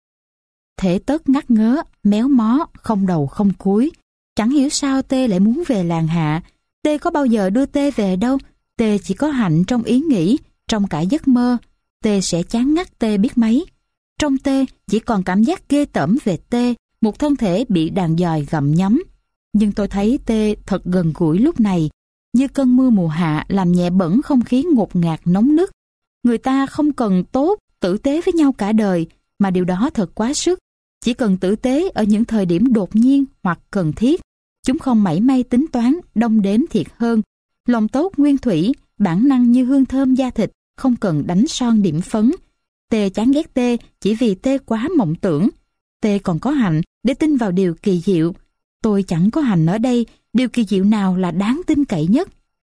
Thể tất ngắt ngớ, méo mó, không đầu không cuối. Chẳng hiểu sao Tê lại muốn về làng hạ. Tê có bao giờ đưa Tê về đâu. Tê chỉ có hạnh trong ý nghĩ, trong cả giấc mơ. Tê sẽ chán ngắt Tê biết mấy. Trong Tê chỉ còn cảm giác ghê tởm về Tê, một thân thể bị đàn dòi gặm nhấm. Nhưng tôi thấy Tê thật gần gũi lúc này, như cơn mưa mùa hạ làm nhẹ bẩn không khí ngột ngạt nóng nức. Người ta không cần tốt, tử tế với nhau cả đời, mà điều đó thật quá sức. Chỉ cần tử tế ở những thời điểm đột nhiên hoặc cần thiết. Chúng không mảy may tính toán, đong đếm thiệt hơn. Lòng tốt nguyên thủy, bản năng như hương thơm da thịt, không cần đánh son điểm phấn. Tê chán ghét Tê chỉ vì Tê quá mộng tưởng. Tê còn có hạnh để tin vào điều kỳ diệu. Tôi chẳng có hạnh ở đây, điều kỳ diệu nào là đáng tin cậy nhất?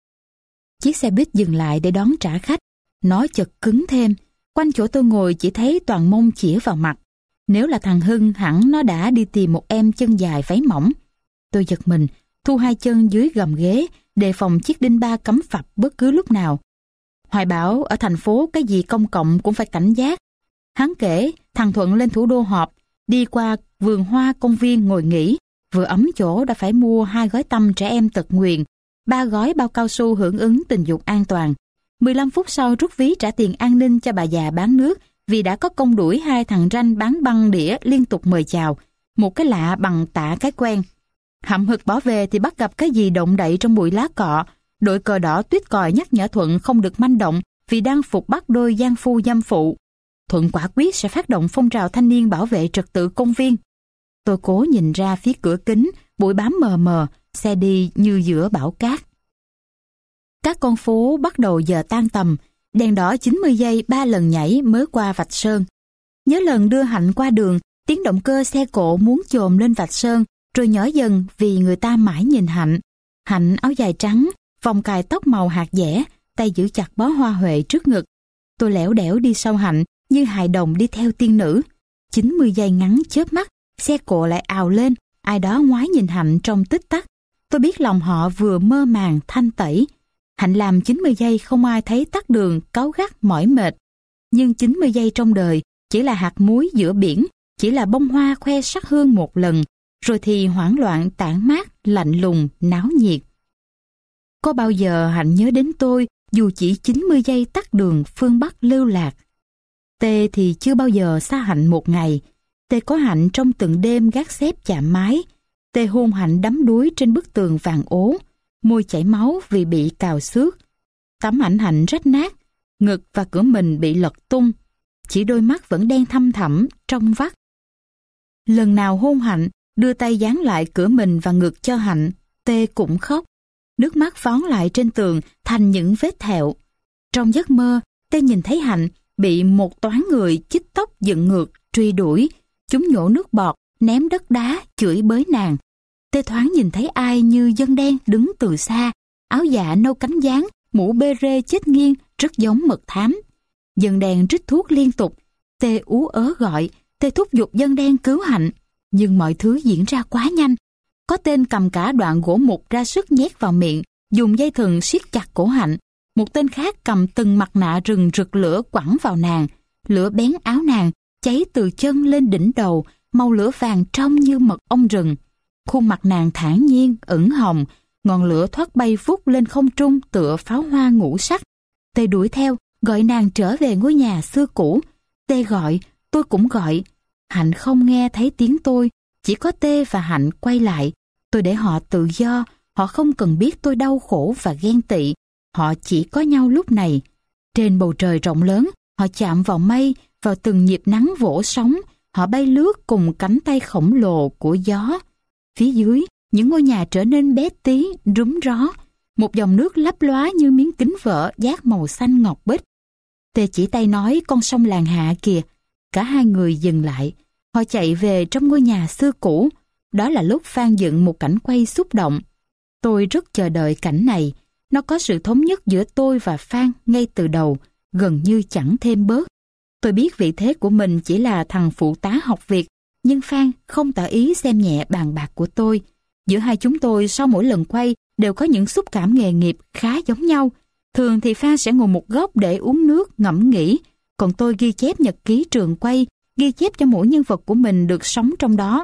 Chiếc xe buýt dừng lại để đón trả khách. Nó chật cứng thêm. Quanh chỗ tôi ngồi chỉ thấy toàn mông chĩa vào mặt. Nếu là thằng Hưng hẳn nó đã đi tìm một em chân dài váy mỏng. Tôi giật mình, thu hai chân dưới gầm ghế, đề phòng chiếc đinh ba cắm phập bất cứ lúc nào. Hoài bảo ở thành phố cái gì công cộng cũng phải cảnh giác. Hắn kể thằng Thuận lên thủ đô họp, đi qua vườn hoa công viên ngồi nghỉ, vừa ấm chỗ đã phải mua hai gói tăm trẻ em tật nguyền, ba gói bao cao su hưởng ứng tình dục an toàn. mười lăm phút sau rút ví trả tiền an ninh cho bà già bán nước vì đã có công đuổi hai thằng ranh bán băng đĩa liên tục mời chào, một cái lạ bằng tạ cái quen. Hậm hực bỏ về thì bắt gặp cái gì động đậy trong bụi lá cọ. Đội cờ đỏ tuyết còi nhắc nhở Thuận không được manh động vì đang phục bắt đôi giang phu dâm phụ. Thuận quả quyết sẽ phát động phong trào thanh niên bảo vệ trật tự công viên. Tôi cố nhìn ra phía cửa kính, bụi bám mờ mờ, xe đi như giữa bão cát. Các con phố bắt đầu giờ tan tầm, đèn đỏ chín mươi giây ba lần nhảy mới qua vạch sơn. Nhớ lần đưa Hạnh qua đường, tiếng động cơ xe cộ muốn chồm lên vạch sơn, rồi nhỏ dần vì người ta mãi nhìn Hạnh. Hạnh áo dài trắng, vòng cài tóc màu hạt dẻ, tay giữ chặt bó hoa huệ trước ngực. Tôi lẻo đẻo đi sau Hạnh, như hài đồng đi theo tiên nữ. chín mươi giây ngắn chớp mắt, xe cộ lại ào lên, ai đó ngoái nhìn Hạnh trong tích tắc. Tôi biết lòng họ vừa mơ màng thanh tẩy. Hạnh làm chín mươi giây không ai thấy tắc đường, cáu gắt, mỏi mệt. Nhưng chín mươi giây trong đời chỉ là hạt muối giữa biển, chỉ là bông hoa khoe sắc hương một lần, rồi thì hoảng loạn tản mát, lạnh lùng, náo nhiệt. Có bao giờ Hạnh nhớ đến tôi dù chỉ chín mươi giây tắc đường phương Bắc lưu lạc? Tê thì chưa bao giờ xa Hạnh một ngày. Tê có Hạnh trong từng đêm gác xếp chạm mái. Tê hôn Hạnh đắm đuối trên bức tường vàng ố, môi chảy máu vì bị cào xước. Tấm ảnh Hạnh rách nát, ngực và cửa mình bị lật tung. Chỉ đôi mắt vẫn đen thâm thẳm, trong vắt. Lần nào hôn Hạnh, đưa tay dán lại cửa mình và ngực cho Hạnh, Tê cũng khóc. Nước mắt phón lại trên tường thành những vết thẹo. Trong giấc mơ, Tê nhìn thấy Hạnh bị một toán người chích tóc dựng ngược, truy đuổi. Chúng nhổ nước bọt, ném đất đá, chửi bới nàng. Tê thoáng nhìn thấy ai như dân đen đứng từ xa, áo dạ nâu cánh gián, mũ bê rê chết nghiêng, rất giống mật thám. Dân đen rít thuốc liên tục. Tê ú ớ gọi, Tê thúc giục dân đen cứu Hạnh. Nhưng mọi thứ diễn ra quá nhanh. Có tên cầm cả đoạn gỗ mục ra sức nhét vào miệng, dùng dây thừng siết chặt cổ Hạnh. Một tên khác cầm từng mặt nạ rừng rực lửa quẳng vào nàng. Lửa bén áo nàng, cháy từ chân lên đỉnh đầu, màu lửa vàng trong như mật ong rừng. Khuôn mặt nàng thản nhiên, ửng hồng, ngọn lửa thoát bay vút lên không trung tựa pháo hoa ngũ sắc. Tê đuổi theo, gọi nàng trở về ngôi nhà xưa cũ. Tê gọi, tôi cũng gọi. Hạnh không nghe thấy tiếng tôi, chỉ có Tê và Hạnh quay lại. Tôi để họ tự do, họ không cần biết tôi đau khổ và ghen tị. Họ chỉ có nhau lúc này. Trên bầu trời rộng lớn, họ chạm vào mây, vào từng nhịp nắng vỗ sóng. Họ bay lướt cùng cánh tay khổng lồ của gió. Phía dưới, những ngôi nhà trở nên bé tí, rúm ró. Một dòng nước lấp lóa như miếng kính vỡ dát màu xanh ngọc bích. Tê chỉ tay nói con sông Làng Hạ kìa. Cả hai người dừng lại. Họ chạy về trong ngôi nhà xưa cũ. Đó là lúc Phan dựng một cảnh quay xúc động. Tôi rất chờ đợi cảnh này. Nó có sự thống nhất giữa tôi và Phan ngay từ đầu, gần như chẳng thêm bớt. Tôi biết vị thế của mình chỉ là thằng phụ tá học việc, nhưng Phan không tỏ ý xem nhẹ bàn bạc của tôi. Giữa hai chúng tôi sau mỗi lần quay đều có những xúc cảm nghề nghiệp khá giống nhau. Thường thì Phan sẽ ngồi một góc để uống nước, ngẫm nghĩ, còn tôi ghi chép nhật ký trường quay, ghi chép cho mỗi nhân vật của mình được sống trong đó.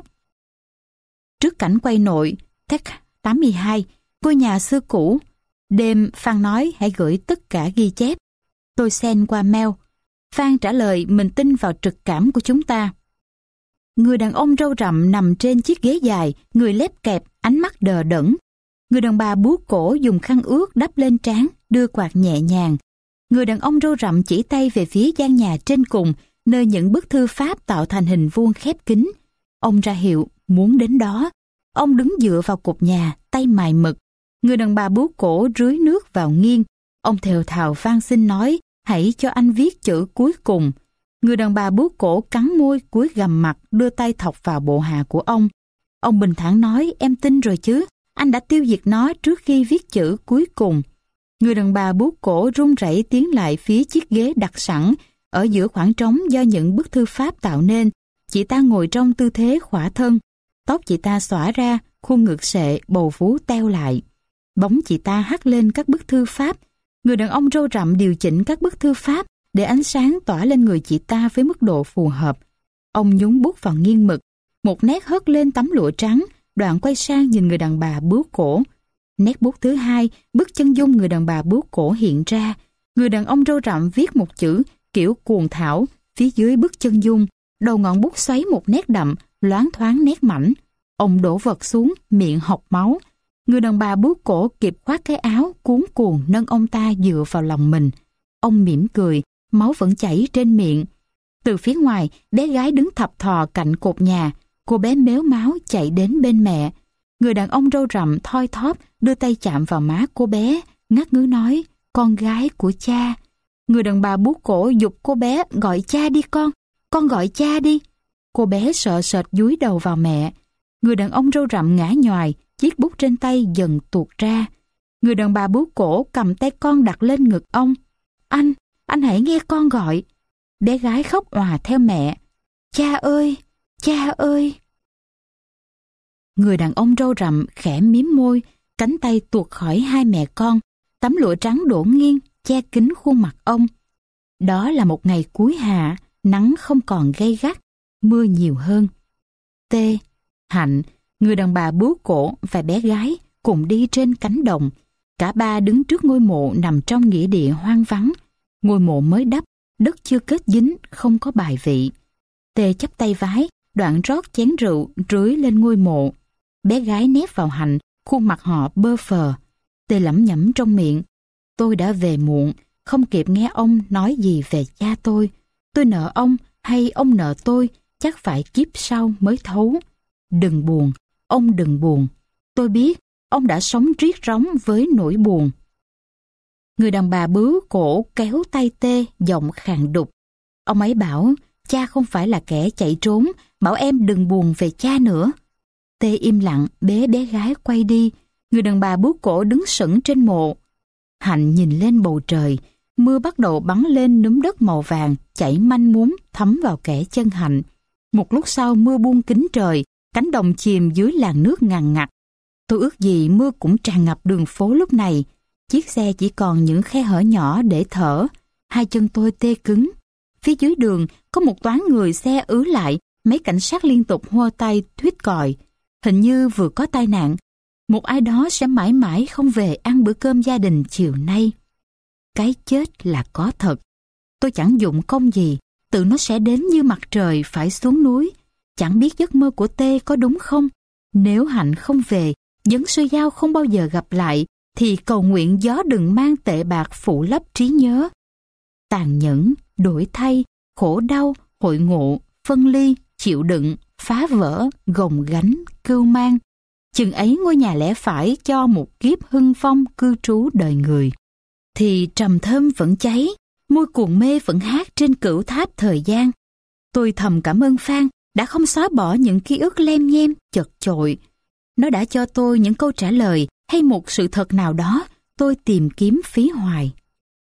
Trước cảnh quay nội, Take tám mươi hai, ngôi nhà xưa cũ, đêm Phan nói hãy gửi tất cả ghi chép. Tôi send qua mail. Phan trả lời mình tin vào trực cảm của chúng ta. Người đàn ông râu rậm nằm trên chiếc ghế dài, người lép kẹp, ánh mắt đờ đẫn. Người đàn bà bú cổ dùng khăn ướt đắp lên trán, đưa quạt nhẹ nhàng. Người đàn ông râu rậm chỉ tay về phía gian nhà trên cùng, nơi những bức thư pháp tạo thành hình vuông khép kín. Ông ra hiệu muốn đến đó. Ông đứng dựa vào cột nhà, tay mài mực. Người đàn bà bú cổ rưới nước vào nghiêng. Ông thều thào van xin nói, hãy cho anh viết chữ cuối cùng. Người đàn bà bú cổ cắn môi, cúi gằm mặt, đưa tay thọc vào bộ hạ của ông. Ông bình thản nói, em tin rồi chứ, anh đã tiêu diệt nó trước khi viết chữ cuối cùng. Người đàn bà bú cổ run rẩy tiến lại phía chiếc ghế đặt sẵn, ở giữa khoảng trống do những bức thư pháp tạo nên. Chị ta ngồi trong tư thế khỏa thân. Tóc chị ta xõa ra, khuôn ngực sệ, bầu vú teo lại. Bóng chị ta hắt lên các bức thư pháp. Người đàn ông râu rậm điều chỉnh các bức thư pháp để ánh sáng tỏa lên người chị ta với mức độ phù hợp. Ông nhúng bút vào nghiêng mực. Một nét hất lên tấm lụa trắng, đoạn quay sang nhìn người đàn bà bướu cổ. Nét bút thứ hai, bức chân dung người đàn bà bướu cổ hiện ra. Người đàn ông râu rậm viết một chữ kiểu cuồng thảo phía dưới bức chân dung. Đầu ngọn bút xoáy một nét đậm, loáng thoáng nét mảnh. Ông đổ vật xuống, miệng hộc máu. Người đàn bà bướu cổ kịp khoác cái áo, cuống cuồng nâng ông ta dựa vào lòng mình. Ông mỉm cười, máu vẫn chảy trên miệng. Từ phía ngoài, bé gái đứng thập thò cạnh cột nhà. Cô bé mếu máo chạy đến bên mẹ. Người đàn ông râu rậm thoi thóp đưa tay chạm vào má cô bé, ngắt ngứ nói, con gái của cha. Người đàn bà bú cổ giục cô bé, gọi cha đi con, con gọi cha đi. Cô bé sợ sệt dúi đầu vào mẹ. Người đàn ông râu rậm ngã nhoài, chiếc bút trên tay dần tuột ra. Người đàn bà bú cổ cầm tay con đặt lên ngực ông. Anh, anh hãy nghe con gọi. Bé gái khóc òa theo mẹ. Cha ơi, cha ơi. Người đàn ông râu rậm khẽ mím môi, cánh tay tuột khỏi hai mẹ con. Tấm lụa trắng đổ nghiêng, che kín khuôn mặt ông. Đó là một ngày cuối hạ, nắng không còn gay gắt, mưa nhiều hơn. T, Hạnh, người đàn bà bú cổ và bé gái cùng đi trên cánh đồng. Cả ba đứng trước ngôi mộ nằm trong nghĩa địa hoang vắng. Ngôi mộ mới đắp, đất chưa kết dính, không có bài vị. Tê chắp tay vái, đoạn rót chén rượu rưới lên ngôi mộ. Bé gái nép vào Hạnh, khuôn mặt họ bơ phờ. Tê lẩm nhẩm trong miệng. Tôi đã về muộn, không kịp nghe ông nói gì về cha tôi. Tôi nợ ông hay ông nợ tôi, chắc phải kiếp sau mới thấu. Đừng buồn, ông đừng buồn. Tôi biết, ông đã sống riết róng với nỗi buồn. Người đàn bà bướu cổ kéo tay Tê, giọng khàn đục. Ông ấy bảo, cha không phải là kẻ chạy trốn, bảo em đừng buồn về cha nữa. Tê im lặng, bế bé gái quay đi. Người đàn bà bướu cổ đứng sững trên mộ. Hạnh nhìn lên bầu trời, mưa bắt đầu bắn lên núm đất màu vàng, chảy manh mún thấm vào kẽ chân Hạnh. Một lúc sau mưa buông kính trời, cánh đồng chìm dưới làn nước ngằn ngặt. Tôi ước gì mưa cũng tràn ngập đường phố lúc này. Chiếc xe chỉ còn những khe hở nhỏ để thở. Hai chân tôi tê cứng. Phía dưới đường có một toán người xe ứ lại, mấy cảnh sát liên tục hô tay thuyết còi. Hình như vừa có tai nạn. Một ai đó sẽ mãi mãi không về ăn bữa cơm gia đình chiều nay. cái chết là có thật. Tôi chẳng dụng công gì, tự nó sẽ đến như mặt trời phải xuống núi. Chẳng biết giấc mơ của T có đúng không? Nếu Hạnh không về, Vấn Sư Giao không bao giờ gặp lại, thì cầu nguyện gió đừng mang tệ bạc phủ lấp trí nhớ. Tàn nhẫn, đổi thay, khổ đau, hội ngộ, phân ly, chịu đựng, phá vỡ, gồng gánh, cưu mang. Chừng ấy ngôi nhà lẽ phải cho một kiếp hưng phong cư trú đời người. Thì trầm thơm vẫn cháy, môi cuồng mê vẫn hát trên cửu tháp thời gian. Tôi thầm cảm ơn Phan đã không xóa bỏ những ký ức lem nhem, chật chội. Nó đã cho tôi những câu trả lời hay một sự thật nào đó tôi tìm kiếm phí hoài.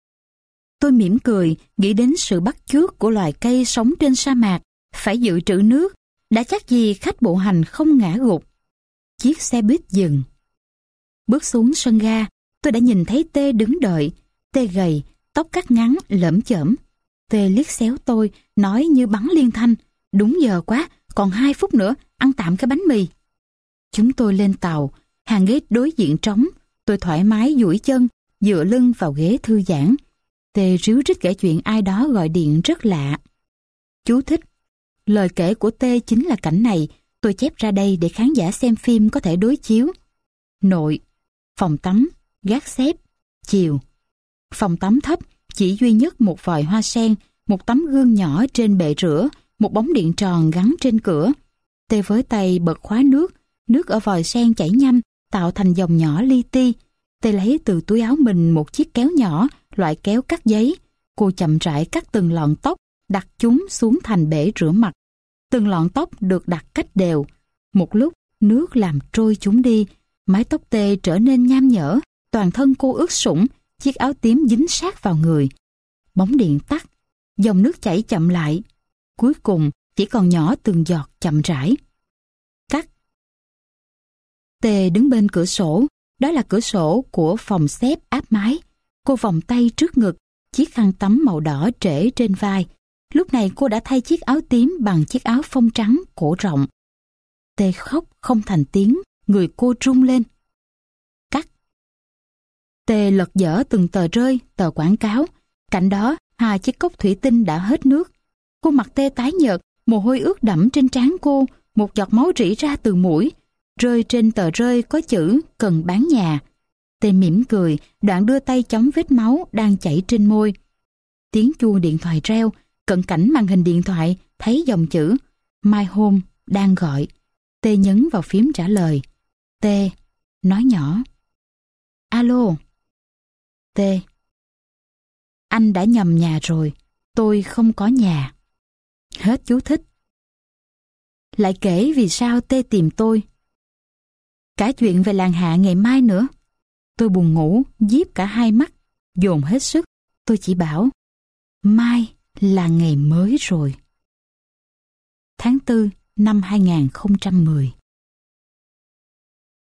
Tôi mỉm cười, nghĩ đến sự bắt chước của loài cây sống trên sa mạc, phải dự trữ nước, đã chắc gì khách bộ hành không ngã gục. Chiếc xe buýt dừng. Bước xuống sân ga, tôi đã nhìn thấy T đứng đợi. T gầy, tóc cắt ngắn, lởm chởm. T liếc xéo tôi, nói như bắn liên thanh. Đúng giờ quá, còn hai phút nữa, ăn tạm cái bánh mì. Chúng tôi lên tàu, hàng ghế đối diện trống. Tôi thoải mái duỗi chân, dựa lưng vào ghế thư giãn. T ríu rít kể chuyện ai đó gọi điện rất lạ. Chú thích: lời kể của T chính là cảnh này, tôi chép ra đây để khán giả xem phim có thể đối chiếu. Nội, phòng tắm, gác xếp, chiều. Phòng tắm thấp, chỉ duy nhất một vòi hoa sen, một tấm gương nhỏ trên bệ rửa, một bóng điện tròn gắn trên cửa. T với tay bật khóa nước, nước ở vòi sen chảy nhanh, tạo thành dòng nhỏ li ti. T lấy từ túi áo mình một chiếc kéo nhỏ, loại kéo cắt giấy. Cô chậm rãi cắt từng lọn tóc, đặt chúng xuống thành bể rửa mặt. Từng lọn tóc được đặt cách đều. Một lúc, nước làm trôi chúng đi. Mái tóc T trở nên nham nhở, toàn thân cô ướt sũng, chiếc áo tím dính sát vào người. Bóng điện tắt, dòng nước chảy chậm lại. Cuối cùng, chỉ còn nhỏ từng giọt chậm rãi. Cắt. T đứng bên cửa sổ, đó là cửa sổ của phòng xếp áp mái. Cô vòng tay trước ngực, chiếc khăn tắm màu đỏ trễ trên vai. Lúc này cô đã thay chiếc áo tím bằng chiếc áo phông trắng cổ rộng. T khóc không thành tiếng, người cô rung lên. Cắt. T lật dở từng tờ rơi, tờ quảng cáo. Cạnh đó, hai chiếc cốc thủy tinh đã hết nước. Khuôn mặt T tái nhợt, mồ hôi ướt đẫm trên trán cô, một giọt máu rỉ ra từ mũi. Rơi trên tờ rơi có chữ cần bán nhà. T mỉm cười, đoạn đưa tay chống vết máu đang chảy trên môi. Tiếng chuông điện thoại reo, cận cảnh màn hình điện thoại thấy dòng chữ My Home đang gọi. T nhấn vào phím trả lời. T nói nhỏ: Alo. T: anh đã nhầm nhà rồi, tôi không có nhà. Hết chú thích. Lại kể vì sao T tìm tôi. Cả chuyện về làng Hạ ngày mai nữa. Tôi buồn ngủ, díp cả hai mắt, dồn hết sức. Tôi chỉ bảo: mai là ngày mới rồi. Tháng tư năm hai nghìn không trăm mười.